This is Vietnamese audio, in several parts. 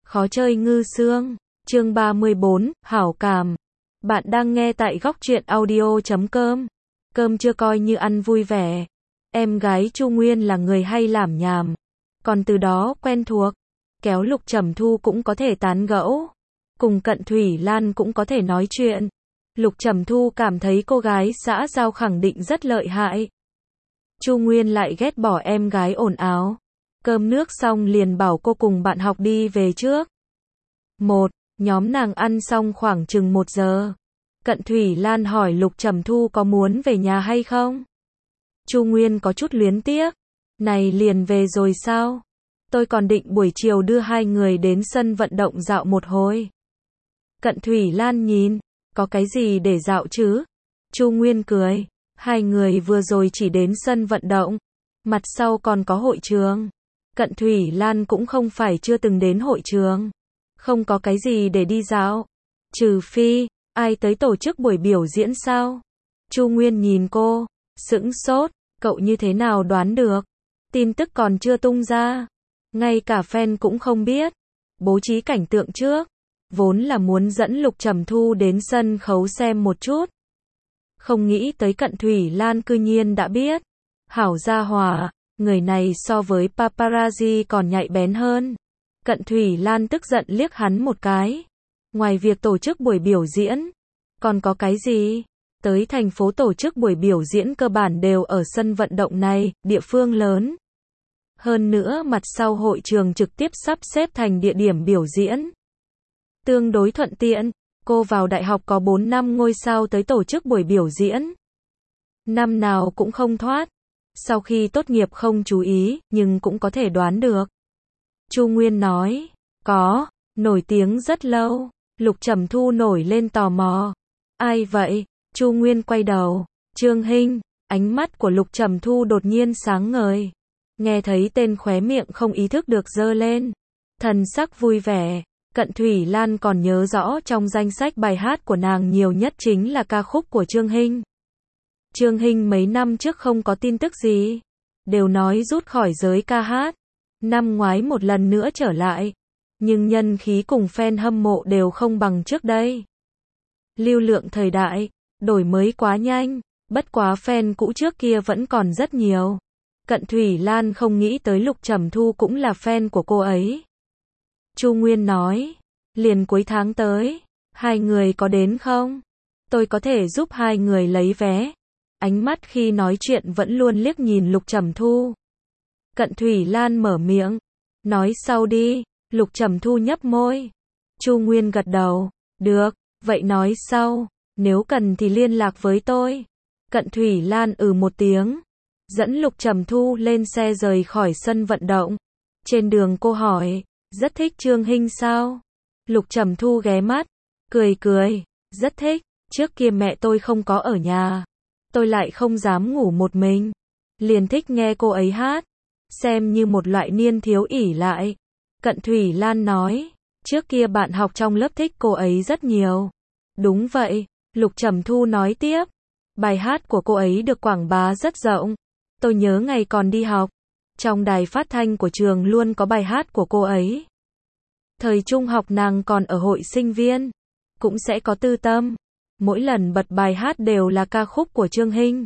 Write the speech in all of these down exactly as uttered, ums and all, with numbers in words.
Khó chơi ngư xương. Chương ba mươi bốn, hảo cảm. Bạn đang nghe tại góc truyện audio chấm com. Cơm chưa coi như ăn vui vẻ. Em gái Chu Nguyên là người hay làm nhảm. Còn từ đó quen thuộc. Kéo Lục Trầm Thu cũng có thể tán gẫu. Cùng Cận Thủy Lan cũng có thể nói chuyện. Lục Trầm Thu cảm thấy cô gái xã giao khẳng định rất lợi hại. Chu Nguyên lại ghét bỏ em gái ồn ào. Cơm nước xong liền bảo cô cùng bạn học đi về trước. Một, nhóm nàng ăn xong khoảng chừng một giờ. Cận Thủy Lan hỏi Lục Trầm Thu có muốn về nhà hay không? Chu Nguyên có chút luyến tiếc. Này liền về rồi sao? Tôi còn định buổi chiều đưa hai người đến sân vận động dạo một hồi. Cận Thủy Lan nhìn, có cái gì để dạo chứ? Chu Nguyên cười, hai người vừa rồi chỉ đến sân vận động, mặt sau còn có hội trường. Cận Thủy Lan cũng không phải chưa từng đến hội trường, không có cái gì để đi dạo, trừ phi, ai tới tổ chức buổi biểu diễn sao? Chu Nguyên nhìn cô, sững sốt, cậu như thế nào đoán được? Tin tức còn chưa tung ra, ngay cả fan cũng không biết. Bố trí cảnh tượng trước, vốn là muốn dẫn Lục Trầm Thu đến sân khấu xem một chút. Không nghĩ tới Cận Thủy Lan cư nhiên đã biết. Hảo gia hỏa, người này so với paparazzi còn nhạy bén hơn. Cận Thủy Lan tức giận liếc hắn một cái. Ngoài việc tổ chức buổi biểu diễn, còn có cái gì? Tới thành phố tổ chức buổi biểu diễn cơ bản đều ở sân vận động này, địa phương lớn. Hơn nữa mặt sau hội trường trực tiếp sắp xếp thành địa điểm biểu diễn. Tương đối thuận tiện, cô vào đại học có bốn năm ngôi sao tới tổ chức buổi biểu diễn. Năm nào cũng không thoát. Sau khi tốt nghiệp không chú ý, nhưng cũng có thể đoán được. Chu Nguyên nói, có, nổi tiếng rất lâu. Lục Trầm Thu nổi lên tò mò. Ai vậy? Chu Nguyên quay đầu, Trương Hinh. Ánh mắt của Lục Trầm Thu đột nhiên sáng ngời. Nghe thấy tên khóe miệng không ý thức được giơ lên. Thần sắc vui vẻ. Cận Thủy Lan còn nhớ rõ trong danh sách bài hát của nàng nhiều nhất chính là ca khúc của Trương Hinh. Trương Hinh mấy năm trước không có tin tức gì, đều nói rút khỏi giới ca hát. Năm ngoái một lần nữa trở lại, nhưng nhân khí cùng fan hâm mộ đều không bằng trước đây. Lưu lượng thời đại, đổi mới quá nhanh, bất quá fan cũ trước kia vẫn còn rất nhiều. Cận Thủy Lan không nghĩ tới Lục Trầm Thu cũng là fan của cô ấy. Chu Nguyên nói, liền cuối tháng tới, hai người có đến không? Tôi có thể giúp hai người lấy vé. Ánh mắt khi nói chuyện vẫn luôn liếc nhìn Lục Trầm Thu. Cận Thủy Lan mở miệng, nói sau đi. Lục Trầm Thu nhấp môi. Chu Nguyên gật đầu, được, vậy nói sau, nếu cần thì liên lạc với tôi. Cận Thủy Lan ừ một tiếng, dẫn Lục Trầm Thu lên xe rời khỏi sân vận động. Trên đường cô hỏi, rất thích Trương Hinh sao? Lục Trầm Thu ghé mắt, cười cười, rất thích, trước kia mẹ tôi không có ở nhà, tôi lại không dám ngủ một mình, liền thích nghe cô ấy hát, xem như một loại niên thiếu ỷ lại. Cận Thủy Lan nói, trước kia bạn học trong lớp thích cô ấy rất nhiều. Đúng vậy, Lục Trầm Thu nói tiếp, bài hát của cô ấy được quảng bá rất rộng. Tôi nhớ ngày còn đi học, trong đài phát thanh của trường luôn có bài hát của cô ấy. Thời trung học nàng còn ở hội sinh viên, cũng sẽ có Tư Tâm. Mỗi lần bật bài hát đều là ca khúc của Trương Hinh.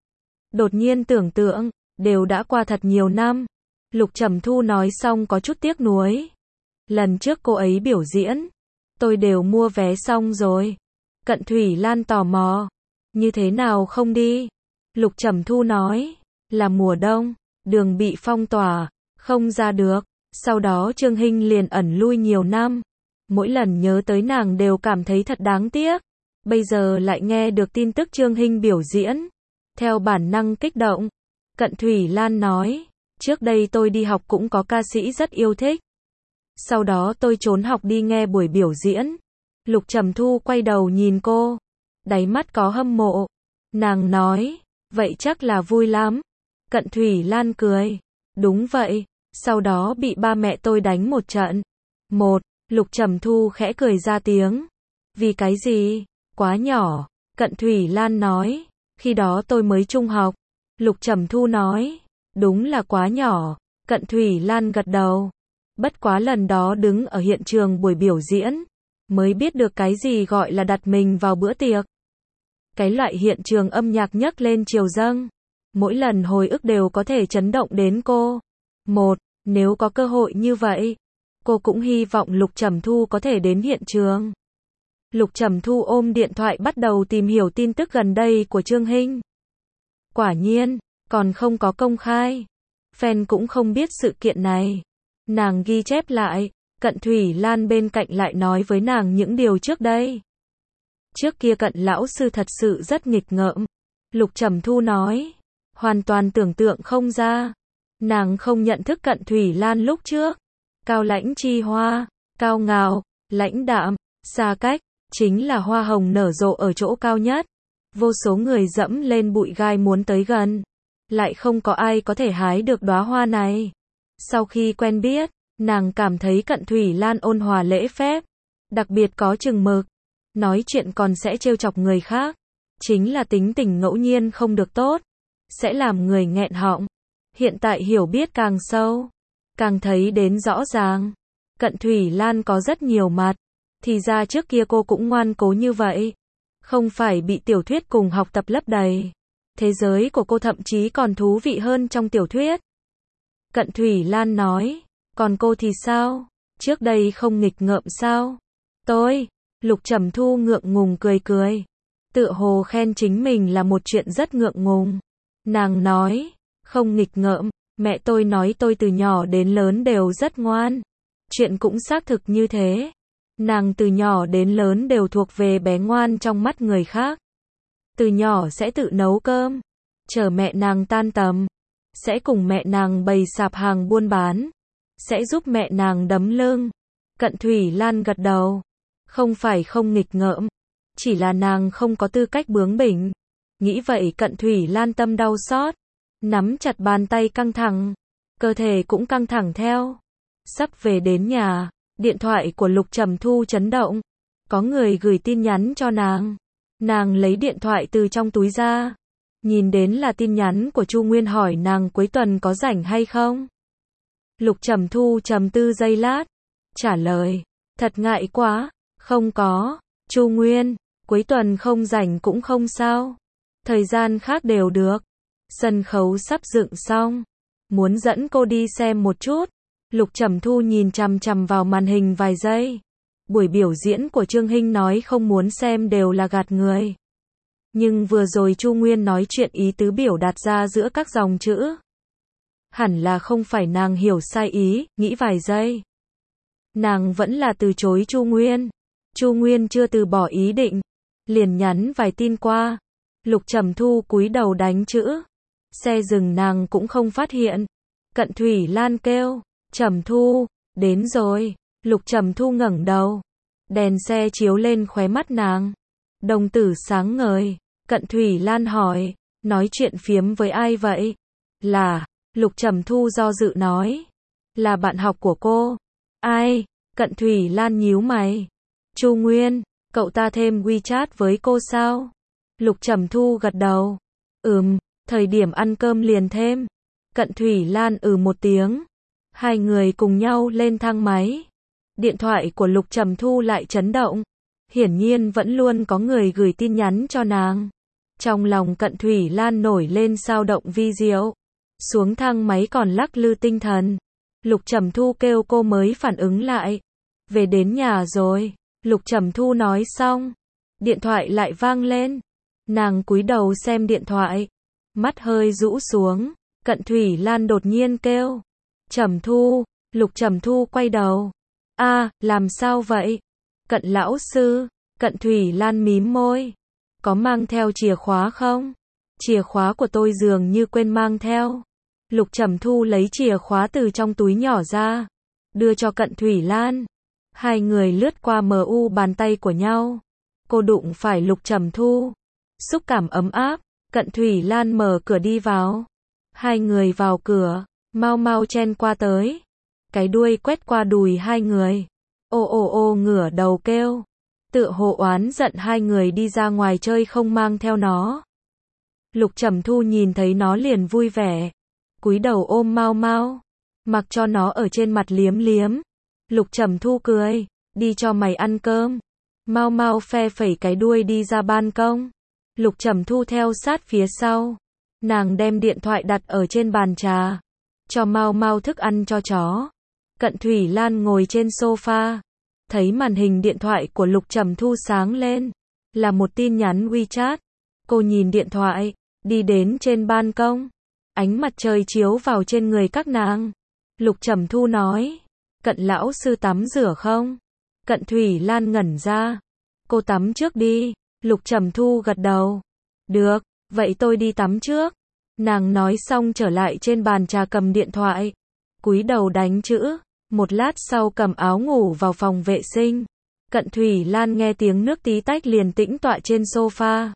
Đột nhiên tưởng tượng, đều đã qua thật nhiều năm. Lục Trầm Thu nói xong có chút tiếc nuối. Lần trước cô ấy biểu diễn, tôi đều mua vé xong rồi. Cận Thủy Lan tò mò, như thế nào không đi? Lục Trầm Thu nói, là mùa đông, đường bị phong tỏa, không ra được. Sau đó Trương Hinh liền ẩn lui nhiều năm. Mỗi lần nhớ tới nàng đều cảm thấy thật đáng tiếc. Bây giờ lại nghe được tin tức Trương Hinh biểu diễn. Theo bản năng kích động. Cận Thủy Lan nói, trước đây tôi đi học cũng có ca sĩ rất yêu thích. Sau đó tôi trốn học đi nghe buổi biểu diễn. Lục Trầm Thu quay đầu nhìn cô. Đáy mắt có hâm mộ. Nàng nói, vậy chắc là vui lắm. Cận Thủy Lan cười. Đúng vậy. Sau đó bị ba mẹ tôi đánh một trận. Một, Lục Trầm Thu khẽ cười ra tiếng. Vì cái gì? Quá nhỏ. Cận Thủy Lan nói, khi đó tôi mới trung học. Lục Trầm Thu nói, đúng là quá nhỏ. Cận Thủy Lan gật đầu. Bất quá lần đó đứng ở hiện trường buổi biểu diễn, mới biết được cái gì gọi là đặt mình vào bữa tiệc. Cái loại hiện trường âm nhạc nhấc lên triều dâng, mỗi lần hồi ức đều có thể chấn động đến cô. Một, nếu có cơ hội như vậy, cô cũng hy vọng Lục Trầm Thu có thể đến hiện trường. Lục Trầm Thu ôm điện thoại bắt đầu tìm hiểu tin tức gần đây của Trương Hinh. Quả nhiên, còn không có công khai. Fan cũng không biết sự kiện này. Nàng ghi chép lại, Cận Thủy Lan bên cạnh lại nói với nàng những điều trước đây. Trước kia Cận lão sư thật sự rất nghịch ngợm. Lục Trầm Thu nói, hoàn toàn tưởng tượng không ra. Nàng không nhận thức Cận Thủy Lan lúc trước. Cao lãnh chi hoa, cao ngạo, lãnh đạm, xa cách, chính là hoa hồng nở rộ ở chỗ cao nhất. Vô số người dẫm lên bụi gai muốn tới gần, lại không có ai có thể hái được đóa hoa này. Sau khi quen biết, nàng cảm thấy Cận Thủy Lan ôn hòa lễ phép, đặc biệt có chừng mực, nói chuyện còn sẽ trêu chọc người khác, chính là tính tình ngẫu nhiên không được tốt, sẽ làm người nghẹn họng. Hiện tại hiểu biết càng sâu, càng thấy đến rõ ràng, Cận Thủy Lan có rất nhiều mặt, thì ra trước kia cô cũng ngoan cố như vậy, không phải bị tiểu thuyết cùng học tập lấp đầy. Thế giới của cô thậm chí còn thú vị hơn trong tiểu thuyết. Cận Thủy Lan nói, còn cô thì sao? Trước đây không nghịch ngợm sao? Tôi, Lục Trầm Thu ngượng ngùng cười cười. Tựa hồ khen chính mình là một chuyện rất ngượng ngùng. Nàng nói, không nghịch ngợm, mẹ tôi nói tôi từ nhỏ đến lớn đều rất ngoan. Chuyện cũng xác thực như thế. Nàng từ nhỏ đến lớn đều thuộc về bé ngoan trong mắt người khác. Từ nhỏ sẽ tự nấu cơm, chờ mẹ nàng tan tầm, sẽ cùng mẹ nàng bày sạp hàng buôn bán, sẽ giúp mẹ nàng đấm lưng. Cận Thủy Lan gật đầu, không phải không nghịch ngợm, chỉ là nàng không có tư cách bướng bỉnh. Nghĩ vậy Cận Thủy Lan tâm đau xót, nắm chặt bàn tay căng thẳng, cơ thể cũng căng thẳng theo. Sắp về đến nhà, điện thoại của Lục Trầm Thu chấn động, có người gửi tin nhắn cho nàng. Nàng lấy điện thoại từ trong túi ra, nhìn đến là tin nhắn của Chu Nguyên hỏi nàng cuối tuần có rảnh hay không. Lục Trầm Thu trầm tư giây lát, trả lời, thật ngại quá, không có. Chu Nguyên, cuối tuần không rảnh cũng không sao, thời gian khác đều được. Sân khấu sắp dựng xong, muốn dẫn cô đi xem một chút. Lục Trầm Thu nhìn chằm chằm vào màn hình vài giây. Buổi biểu diễn của Trương Hinh nói không muốn xem đều là gạt người. Nhưng vừa rồi Chu Nguyên nói chuyện ý tứ biểu đạt ra giữa các dòng chữ. Hẳn là không phải nàng hiểu sai ý, nghĩ vài giây. Nàng vẫn là từ chối Chu Nguyên. Chu Nguyên chưa từ bỏ ý định, liền nhắn vài tin qua. Lục Trầm Thu cúi đầu đánh chữ. Xe dừng nàng cũng không phát hiện. Cận Thủy Lan kêu, Trầm Thu, đến rồi. Lục Trầm Thu ngẩng đầu, đèn xe chiếu lên khóe mắt nàng, đồng tử sáng ngời. Cận Thủy Lan hỏi, nói chuyện phiếm với ai vậy? Là, Lục Trầm Thu do dự nói, là bạn học của cô. Ai? Cận Thủy Lan nhíu mày. Chu Nguyên, cậu ta thêm WeChat với cô sao? Lục Trầm Thu gật đầu. Ừm, thời điểm ăn cơm liền thêm. Cận Thủy Lan ừ một tiếng. Hai người cùng nhau lên thang máy. Điện thoại của Lục Trầm Thu lại chấn động. Hiển nhiên vẫn luôn có người gửi tin nhắn cho nàng. Trong lòng Cận Thủy Lan nổi lên sao động vi diệu. Xuống thang máy còn lắc lư tinh thần. Lục Trầm Thu kêu cô mới phản ứng lại. Về đến nhà rồi. Lục Trầm Thu nói xong. Điện thoại lại vang lên. Nàng cúi đầu xem điện thoại. Mắt hơi rũ xuống. Cận Thủy Lan đột nhiên kêu. Trầm Thu. Lục Trầm Thu quay đầu. A, à, làm sao vậy? Cận lão sư. Cận Thủy Lan mím môi. Có mang theo chìa khóa không? Chìa khóa của tôi dường như quên mang theo. Lục Trầm Thu lấy chìa khóa từ trong túi nhỏ ra, đưa cho Cận Thủy Lan. Hai người lướt qua mờ u bàn tay của nhau. Cô đụng phải Lục Trầm Thu. Xúc cảm ấm áp. Cận Thủy Lan mở cửa đi vào. Hai người vào cửa, mau mau chen qua tới. Cái đuôi quét qua đùi hai người. Ô ô ô ngửa đầu kêu. Tựa hồ oán giận hai người đi ra ngoài chơi không mang theo nó. Lục Trầm Thu nhìn thấy nó liền vui vẻ. Cúi đầu ôm mau mau. mặc cho nó ở trên mặt liếm liếm. Lục Trầm Thu cười, đi cho mày ăn cơm. Mau mau phe phẩy cái đuôi đi ra ban công. Lục Trầm Thu theo sát phía sau. Nàng đem điện thoại đặt ở trên bàn trà. Cho mau mau thức ăn cho chó. Cận Thủy Lan ngồi trên sofa. Thấy màn hình điện thoại của Lục Trầm Thu sáng lên. Là một tin nhắn WeChat. Cô nhìn điện thoại, đi đến trên ban công. Ánh mặt trời chiếu vào trên người các nàng. Lục Trầm Thu nói, Cận lão sư tắm rửa không? Cận Thủy Lan ngẩn ra. Cô tắm trước đi. Lục Trầm Thu gật đầu. Được, vậy tôi đi tắm trước. Nàng nói xong trở lại trên bàn trà cầm điện thoại. Cúi đầu đánh chữ. Một lát sau cầm áo ngủ vào phòng vệ sinh. Cận Thủy Lan nghe tiếng nước tí tách liền tĩnh tọa trên sofa.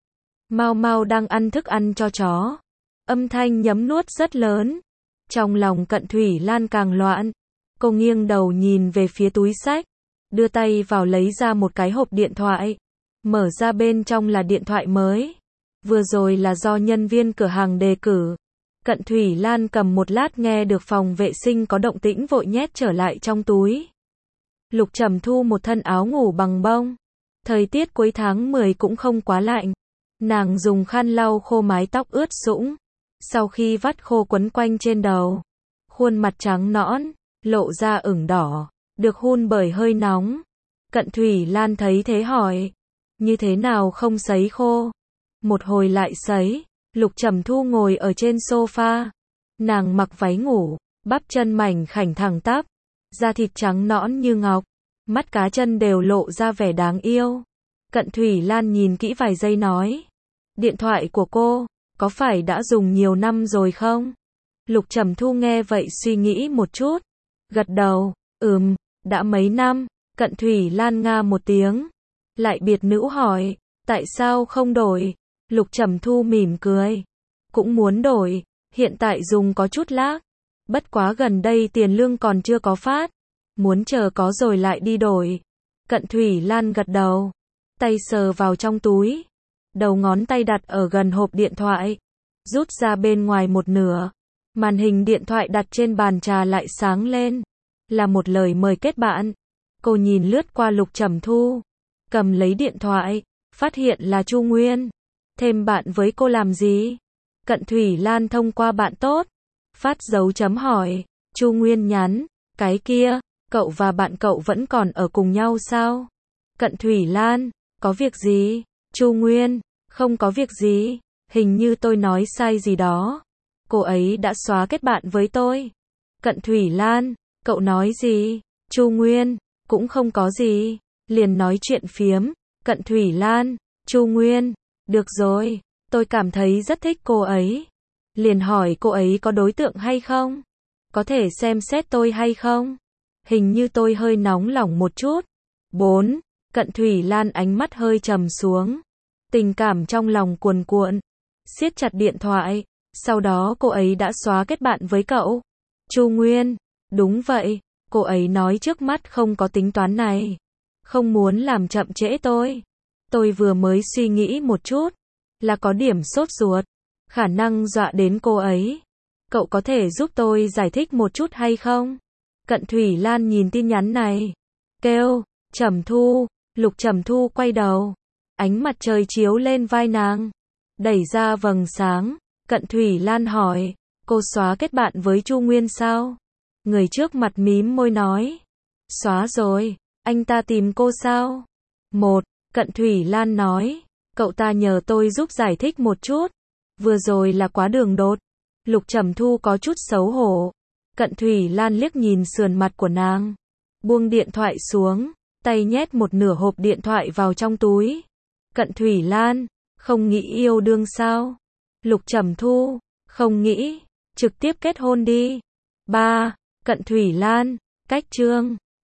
Mau mau đang ăn thức ăn cho chó. Âm thanh nhấm nuốt rất lớn. Trong lòng Cận Thủy Lan càng loạn. Cô nghiêng đầu nhìn về phía túi xách. Đưa tay vào lấy ra một cái hộp điện thoại. Mở ra bên trong là điện thoại mới. Vừa rồi là do nhân viên cửa hàng đề cử. Cận Thủy Lan cầm một lát nghe được phòng vệ sinh có động tĩnh vội nhét trở lại trong túi. Lục Trầm Thu một thân áo ngủ bằng bông. Thời tiết cuối tháng mười cũng không quá lạnh. Nàng dùng khăn lau khô mái tóc ướt sũng. Sau khi vắt khô quấn quanh trên đầu. Khuôn mặt trắng nõn, lộ ra ửng đỏ, được hun bởi hơi nóng. Cận Thủy Lan thấy thế hỏi, như thế nào không sấy khô? Một hồi lại sấy. Lục Trầm Thu ngồi ở trên sofa. Nàng mặc váy ngủ, bắp chân mảnh khảnh thẳng tắp, da thịt trắng nõn như ngọc, mắt cá chân đều lộ ra vẻ đáng yêu. Cận Thủy Lan nhìn kỹ vài giây nói, điện thoại của cô, có phải đã dùng nhiều năm rồi không? Lục Trầm Thu nghe vậy suy nghĩ một chút, gật đầu, ừm, đã mấy năm. Cận Thủy Lan nga một tiếng, lại biệt nữ hỏi, tại sao không đổi? Lục Trầm Thu mỉm cười, cũng muốn đổi, hiện tại dùng có chút lag, bất quá gần đây tiền lương còn chưa có phát, muốn chờ có rồi lại đi đổi. Cận Thủy Lan gật đầu, tay sờ vào trong túi, đầu ngón tay đặt ở gần hộp điện thoại, rút ra bên ngoài một nửa, màn hình điện thoại đặt trên bàn trà lại sáng lên, là một lời mời kết bạn. Cô nhìn lướt qua Lục Trầm Thu, cầm lấy điện thoại, phát hiện là Chu Nguyên. Thêm bạn với cô làm gì? Cận Thủy Lan thông qua bạn tốt, phát dấu chấm hỏi. Chu Nguyên nhắn, cái kia, cậu và bạn cậu vẫn còn ở cùng nhau sao? Cận Thủy Lan, có việc gì? Chu Nguyên, không có việc gì, hình như tôi nói sai gì đó. Cô ấy đã xóa kết bạn với tôi. Cận Thủy Lan, cậu nói gì? Chu Nguyên, cũng không có gì, liền nói chuyện phiếm. Cận Thủy Lan, Chu Nguyên, được rồi, tôi cảm thấy rất thích cô ấy. Liền hỏi cô ấy có đối tượng hay không? Có thể xem xét tôi hay không? Hình như tôi hơi nóng lòng một chút. bốn. Cận Thủy Lan ánh mắt hơi trầm xuống. Tình cảm trong lòng cuồn cuộn. Siết chặt điện thoại. Sau đó cô ấy đã xóa kết bạn với cậu. Chu Nguyên, đúng vậy. Cô ấy nói trước mắt không có tính toán này. Không muốn làm chậm trễ tôi. Tôi vừa mới suy nghĩ một chút. Là có điểm sốt ruột. Khả năng dọa đến cô ấy. Cậu có thể giúp tôi giải thích một chút hay không? Cận Thủy Lan nhìn tin nhắn này. Kêu, Trầm Thu. Lục Trầm Thu quay đầu. Ánh mặt trời chiếu lên vai nàng. Đẩy ra vầng sáng. Cận Thủy Lan hỏi. Cô xóa kết bạn với Chu Nguyên sao? Người trước mặt mím môi nói. Xóa rồi. Anh ta tìm cô sao? Một. Cận Thủy Lan nói. Cậu ta nhờ tôi giúp giải thích một chút. Vừa rồi là quá đường đột. Lục Trầm Thu có chút xấu hổ. Cận Thủy Lan liếc nhìn sườn mặt của nàng. Buông điện thoại xuống. Tay nhét một nửa hộp điện thoại vào trong túi. Cận Thủy Lan, không nghĩ yêu đương sao? Lục Trầm Thu, không nghĩ. Trực tiếp kết hôn đi. ba. Cận Thủy Lan, cách chương.